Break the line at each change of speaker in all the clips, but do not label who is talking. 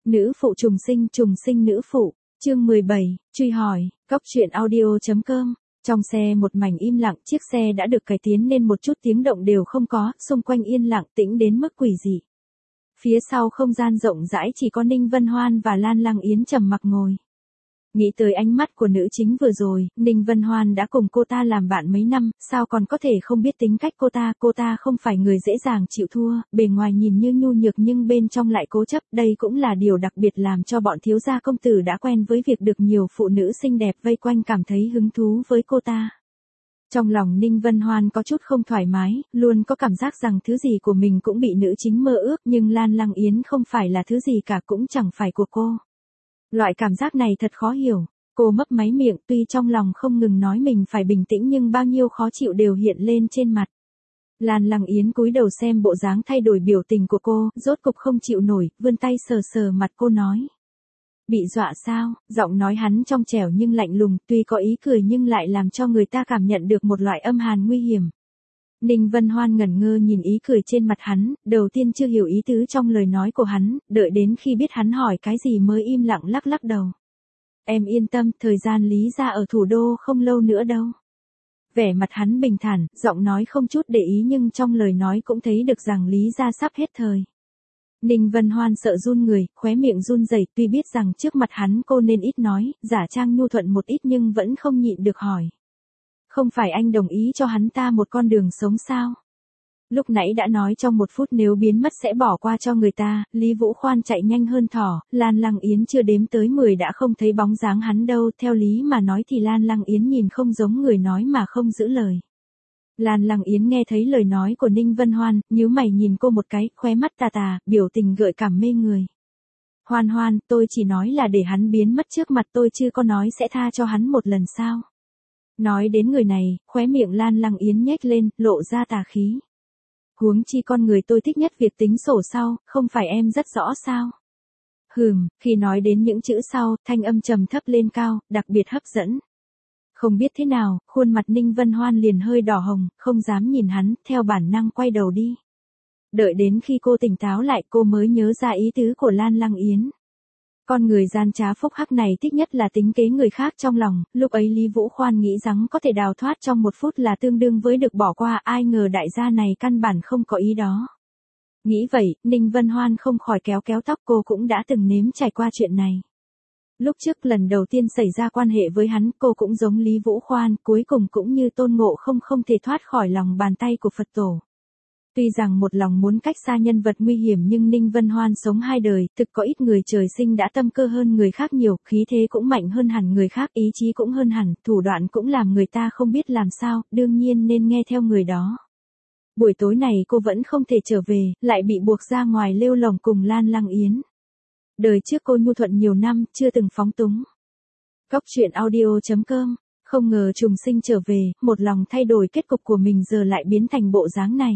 Nữ phụ trùng sinh nữ phụ, chương 17, truy hỏi, Cóc truyện audio.com. Trong xe một mảnh im lặng, chiếc xe đã được cải tiến nên một chút tiếng động đều không có, xung quanh yên lặng tĩnh đến mức quỷ dị. Phía sau không gian rộng rãi chỉ có Ninh Vân Hoan và Lan Lăng Yến trầm mặc ngồi. Nghĩ tới ánh mắt của nữ chính vừa rồi, Ninh Vân Hoan đã cùng cô ta làm bạn mấy năm, sao còn có thể không biết tính cách cô ta không phải người dễ dàng chịu thua, bề ngoài nhìn như nhu nhược nhưng bên trong lại cố chấp, đây cũng là điều đặc biệt làm cho bọn thiếu gia công tử đã quen với việc được nhiều phụ nữ xinh đẹp vây quanh cảm thấy hứng thú với cô ta. Trong lòng Ninh Vân Hoan có chút không thoải mái, luôn có cảm giác rằng thứ gì của mình cũng bị nữ chính mơ ước, nhưng Lan Lăng Yến không phải là thứ gì cả, cũng chẳng phải của cô. Loại cảm giác này thật khó hiểu, cô mấp máy miệng, tuy trong lòng không ngừng nói mình phải bình tĩnh nhưng bao nhiêu khó chịu đều hiện lên trên mặt. Lan Lăng Yến cúi đầu xem bộ dáng thay đổi biểu tình của cô, rốt cục không chịu nổi, vươn tay sờ sờ mặt cô nói. Bị dọa sao? Giọng nói hắn trong trẻo nhưng lạnh lùng, tuy có ý cười nhưng lại làm cho người ta cảm nhận được một loại âm hàn nguy hiểm. Ninh Vân Hoan ngẩn ngơ nhìn ý cười trên mặt hắn, đầu tiên chưa hiểu ý tứ trong lời nói của hắn, đợi đến khi biết hắn hỏi cái gì mới im lặng lắc lắc đầu. Em yên tâm, thời gian Lý gia ở thủ đô không lâu nữa đâu. Vẻ mặt hắn bình thản, giọng nói không chút để ý nhưng trong lời nói cũng thấy được rằng Lý gia sắp hết thời. Ninh Vân Hoan sợ run người, khóe miệng run rẩy, tuy biết rằng trước mặt hắn cô nên ít nói, giả trang nhu thuận một ít nhưng vẫn không nhịn được hỏi. Không phải anh đồng ý cho hắn ta một con đường sống sao? Lúc nãy đã nói trong 1 phút nếu biến mất sẽ bỏ qua cho người ta, Lý Vũ Khoan chạy nhanh hơn thỏ, Lan Lăng Yến chưa đếm tới 10 đã không thấy bóng dáng hắn đâu, theo lý mà nói thì Lan Lăng Yến nhìn không giống người nói mà không giữ lời. Lan Lăng Yến nghe thấy lời nói của Ninh Vân Hoan, nhíu mày nhìn cô một cái, khóe mắt tà tà, biểu tình gợi cảm mê người. Hoan Hoan, tôi chỉ nói là để hắn biến mất trước mặt tôi chứ có nói sẽ tha cho hắn một lần sao? Nói đến người này, khóe miệng Lan Lăng Yến nhếch lên, lộ ra tà khí. Huống chi con người tôi thích nhất việc tính sổ sau, không phải em rất rõ sao? Khi nói đến những chữ sau, thanh âm trầm thấp lên cao, đặc biệt hấp dẫn. Không biết thế nào, khuôn mặt Ninh Vân Hoan liền hơi đỏ hồng, không dám nhìn hắn, theo bản năng quay đầu đi. Đợi đến khi cô tỉnh táo lại cô mới nhớ ra ý tứ của Lan Lăng Yến. Con người gian trá phúc hắc này thích nhất là tính kế người khác trong lòng, lúc ấy Lý Vũ Khoan nghĩ rằng có thể đào thoát trong 1 phút là tương đương với được bỏ qua, ai ngờ đại gia này căn bản không có ý đó. Nghĩ vậy, Ninh Vân Hoan không khỏi kéo tóc, cô cũng đã từng nếm trải qua chuyện này. Lúc trước lần đầu tiên xảy ra quan hệ với hắn, cô cũng giống Lý Vũ Khoan, cuối cùng cũng như Tôn Ngộ không thể thoát khỏi lòng bàn tay của Phật tổ. Tuy rằng một lòng muốn cách xa nhân vật nguy hiểm nhưng Ninh Vân Hoan sống 2 đời, thực có ít người trời sinh đã tâm cơ hơn người khác nhiều, khí thế cũng mạnh hơn hẳn người khác, ý chí cũng hơn hẳn, thủ đoạn cũng làm người ta không biết làm sao, đương nhiên nên nghe theo người đó. Buổi tối này cô vẫn không thể trở về, lại bị buộc ra ngoài lêu lổng cùng Lan Lăng Yến. Đời trước cô nhu thuận nhiều năm, chưa từng phóng túng. Cóc truyện audio.com. Không ngờ trùng sinh trở về, một lòng thay đổi kết cục của mình giờ lại biến thành bộ dáng này.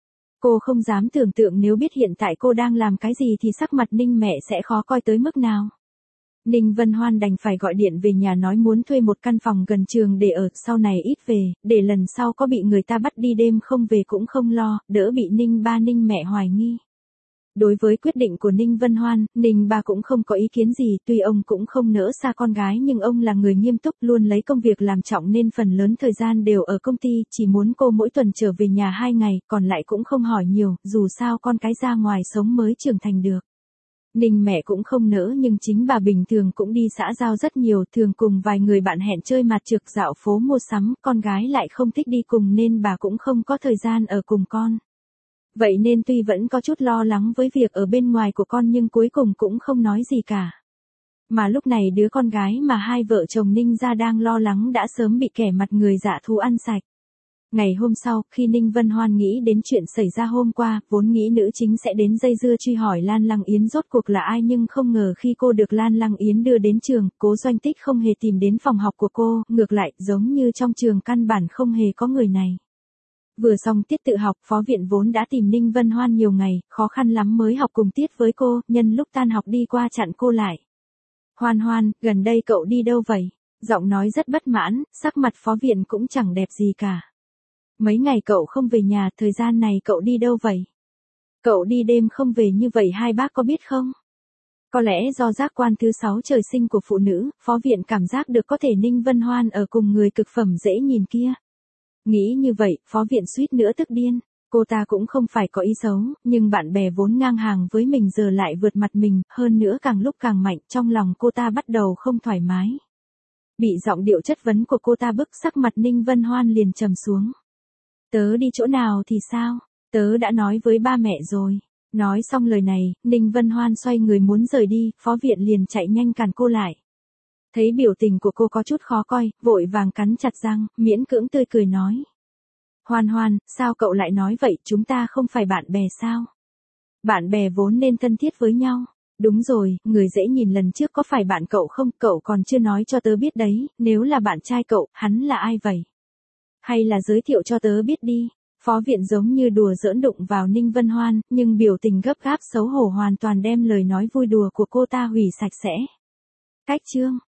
Cô không dám tưởng tượng nếu biết hiện tại cô đang làm cái gì thì sắc mặt Ninh mẹ sẽ khó coi tới mức nào. Ninh Vân Hoan đành phải gọi điện về nhà nói muốn thuê một căn phòng gần trường để ở, sau này ít về, để lần sau có bị người ta bắt đi đêm không về cũng không lo, đỡ bị Ninh ba Ninh mẹ hoài nghi. Đối với quyết định của Ninh Vân Hoan, Ninh ba cũng không có ý kiến gì, tuy ông cũng không nỡ xa con gái nhưng ông là người nghiêm túc luôn lấy công việc làm trọng nên phần lớn thời gian đều ở công ty, chỉ muốn cô mỗi tuần trở về nhà 2 ngày, còn lại cũng không hỏi nhiều, dù sao con cái ra ngoài sống mới trưởng thành được. Ninh mẹ cũng không nỡ nhưng chính bà bình thường cũng đi xã giao rất nhiều, thường cùng vài người bạn hẹn chơi mặt trược dạo phố mua sắm, con gái lại không thích đi cùng nên bà cũng không có thời gian ở cùng con. Vậy nên tuy vẫn có chút lo lắng với việc ở bên ngoài của con nhưng cuối cùng cũng không nói gì cả. Mà lúc này đứa con gái mà hai vợ chồng Ninh gia đang lo lắng đã sớm bị kẻ mặt người dạ thú ăn sạch. Ngày hôm sau, khi Ninh Vân Hoan nghĩ đến chuyện xảy ra hôm qua, vốn nghĩ nữ chính sẽ đến dây dưa truy hỏi Lan Lăng Yến rốt cuộc là ai nhưng không ngờ khi cô được Lan Lăng Yến đưa đến trường, Cố Doanh Tích không hề tìm đến phòng học của cô, ngược lại, giống như trong trường căn bản không hề có người này. Vừa xong tiết tự học, phó viện vốn đã tìm Ninh Vân Hoan nhiều ngày, khó khăn lắm mới học cùng tiết với cô, nhân lúc tan học đi qua chặn cô lại. Hoan Hoan, gần đây cậu đi đâu vậy? Giọng nói rất bất mãn, sắc mặt phó viện cũng chẳng đẹp gì cả. Mấy ngày cậu không về nhà, thời gian này cậu đi đâu vậy? Cậu đi đêm không về như vậy hai bác có biết không? Có lẽ do giác quan thứ 6 trời sinh của phụ nữ, phó viện cảm giác được có thể Ninh Vân Hoan ở cùng người cực phẩm dễ nhìn kia. Nghĩ như vậy, phó viện suýt nữa tức điên. Cô ta cũng không phải có ý xấu, nhưng bạn bè vốn ngang hàng với mình giờ lại vượt mặt mình, hơn nữa càng lúc càng mạnh, trong lòng cô ta bắt đầu không thoải mái. Bị giọng điệu chất vấn của cô ta bức, sắc mặt Ninh Vân Hoan liền trầm xuống. Tớ đi chỗ nào thì sao? Tớ đã nói với ba mẹ rồi. Nói xong lời này, Ninh Vân Hoan xoay người muốn rời đi, phó viện liền chạy nhanh cản cô lại. Thấy biểu tình của cô có chút khó coi, vội vàng cắn chặt răng, miễn cưỡng tươi cười nói. Hoan Hoan, sao cậu lại nói vậy, chúng ta không phải bạn bè sao? Bạn bè vốn nên thân thiết với nhau. Đúng rồi, người dễ nhìn lần trước có phải bạn cậu không, cậu còn chưa nói cho tớ biết đấy, nếu là bạn trai cậu, hắn là ai vậy? Hay là giới thiệu cho tớ biết đi. Phó viện giống như đùa giỡn đụng vào Ninh Vân Hoan, nhưng biểu tình gấp gáp xấu hổ hoàn toàn đem lời nói vui đùa của cô ta hủy sạch sẽ. Cách chương